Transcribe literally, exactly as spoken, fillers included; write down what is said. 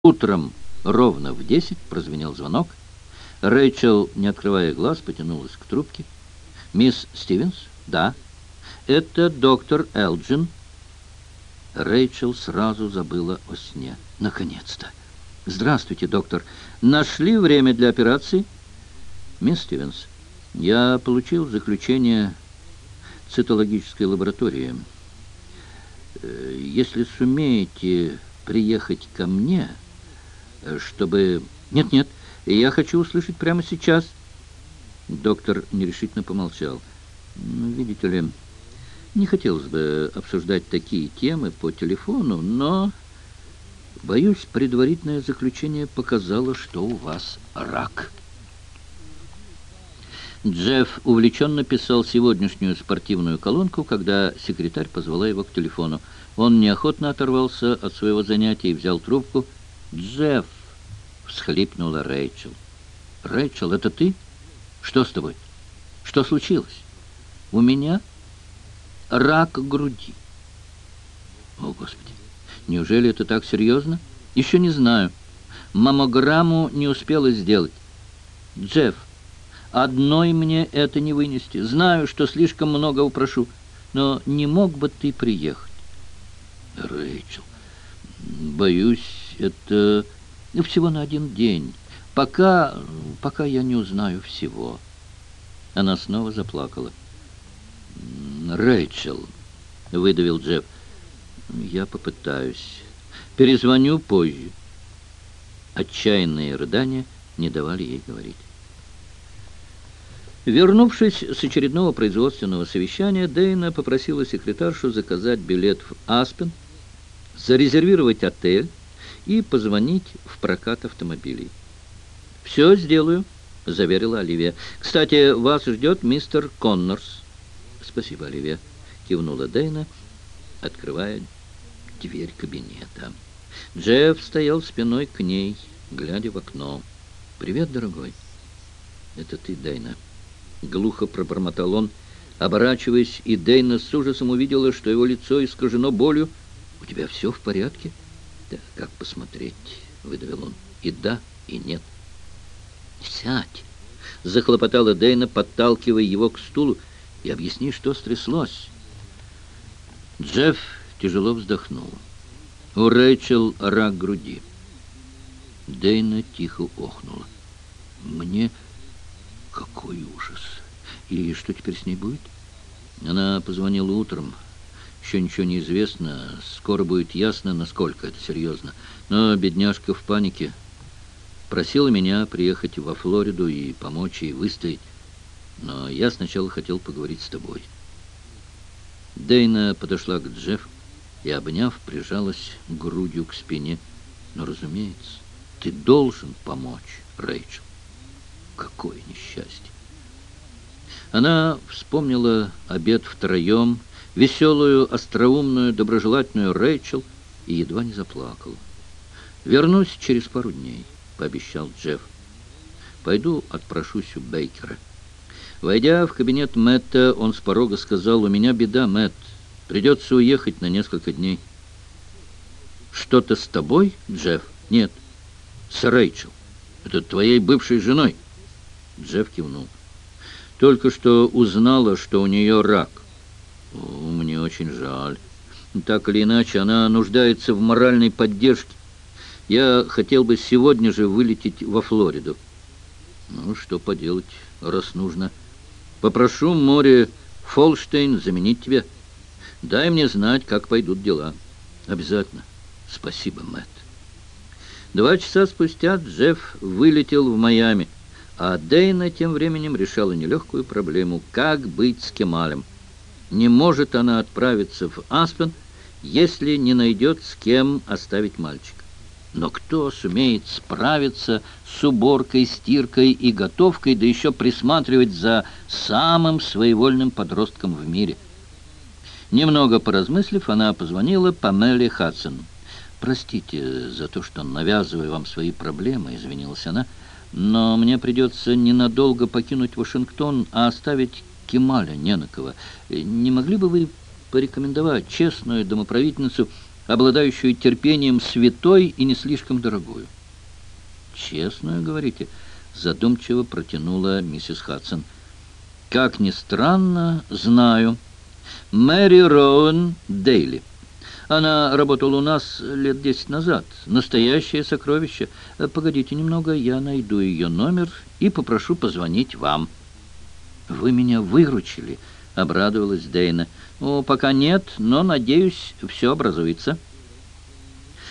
Утром ровно в десять прозвенел звонок. Рэйчел, не открывая глаз, потянулась к трубке. «Мисс Стивенс?» «Да». «Это доктор Элджин». Рэйчел сразу забыла о сне. «Наконец-то!» «Здравствуйте, доктор. Нашли время для операции?» «Мисс Стивенс, я получил заключение цитологической лаборатории. Э, Если сумеете приехать ко мне, чтобы...» «Нет-нет, я хочу услышать прямо сейчас». Доктор нерешительно помолчал. «Ну, видите ли, не хотелось бы обсуждать такие темы по телефону, но, боюсь, предварительное заключение показало, что у вас рак». Джефф увлеченно писал сегодняшнюю спортивную колонку, когда секретарь позвала его к телефону. Он неохотно оторвался от своего занятия и взял трубку. «Джефф!» — всхлипнула Рэйчел. «Рэйчел, это ты? Что с тобой? Что случилось?» «У меня рак груди». «О, Господи! Неужели это так серьезно?» «Еще не знаю. Маммограмму не успела сделать. Джефф, одной мне это не вынести. Знаю, что слишком много упрошу, но не мог бы ты приехать?» «Рэйчел, боюсь, это всего на один день. Пока, пока я не узнаю всего». Она снова заплакала. «Рэйчел», — выдавил Джефф, — «я попытаюсь. Перезвоню позже». Отчаянные рыдания не давали ей говорить. Вернувшись с очередного производственного совещания, Дейна попросила секретаршу заказать билет в Аспен, зарезервировать отель и позвонить в прокат автомобилей. «Все сделаю», — заверила Оливия. «Кстати, вас ждет мистер Коннорс». «Спасибо, Оливия», — кивнула Дейна, открывая дверь кабинета. Джефф стоял спиной к ней, глядя в окно. «Привет, дорогой». «Это ты, Дейна?» Глухо пробормотал он, оборачиваясь, и Дейна с ужасом увидела, что его лицо искажено болью. «У тебя все в порядке?» «Да, как посмотреть?» — выдавил он. «И да, и нет». «Сядь!» — захлопотала Дейна, подталкивая его к стулу. «И объясни, что стряслось». Джефф тяжело вздохнул. У Рэйчел рак груди. Дейна тихо охнула. «Мне... Какой ужас! И что теперь с ней будет?» Она позвонила утром. Еще ничего не известно. Скоро будет ясно, насколько это серьезно. Но бедняжка в панике. Просила меня приехать во Флориду и помочь ей выстоять. Но я сначала хотел поговорить с тобой. Дейна подошла к Джеффу и, обняв, прижалась грудью к спине. «Но, разумеется, ты должен помочь, Рэйчел. Какое несчастье!» Она вспомнила обед втроем, веселую, остроумную, доброжелательную Рэйчел, и едва не заплакала. «Вернусь через пару дней», — пообещал Джефф. «Пойду отпрошусь у Бейкера». Войдя в кабинет Мэтта, он с порога сказал: «У меня беда, Мэтт. Придется уехать на несколько дней». «Что-то с тобой, Джефф?» «Нет, с Рэйчел. Это твоей бывшей женой». Джефф кивнул. «Только что узнала, что у нее рак». «О, мне очень жаль. Так или иначе, она нуждается в моральной поддержке. Я хотел бы сегодня же вылететь во Флориду». «Ну, что поделать, раз нужно. Попрошу море Фолштейн заменить тебя. Дай мне знать, как пойдут дела». «Обязательно. Спасибо, Мэтт». Два часа спустя Джефф вылетел в Майами, а Дейна тем временем решала нелегкую проблему: как быть с Кемалем. Не может она отправиться в Аспен, если не найдет с кем оставить мальчика. Но кто сумеет справиться с уборкой, стиркой и готовкой, да еще присматривать за самым своевольным подростком в мире? Немного поразмыслив, она позвонила Памеле Хадсон. «Простите за то, что навязываю вам свои проблемы», — извинилась она, «но мне придется ненадолго покинуть Вашингтон, а оставить Кемаля не на кого. Не могли бы вы порекомендовать честную домоправительницу, обладающую терпением святой и не слишком дорогую. «Честную, говорите?» — задумчиво протянула миссис Хадсон. «Как ни странно, знаю. Мэри Роуэн Дейли. Она работала у нас лет десять назад. Настоящее сокровище. Погодите немного, я найду ее номер и попрошу позвонить вам». «Вы меня выручили», — обрадовалась Дейна. «Ну, пока нет, но, надеюсь, все образуется».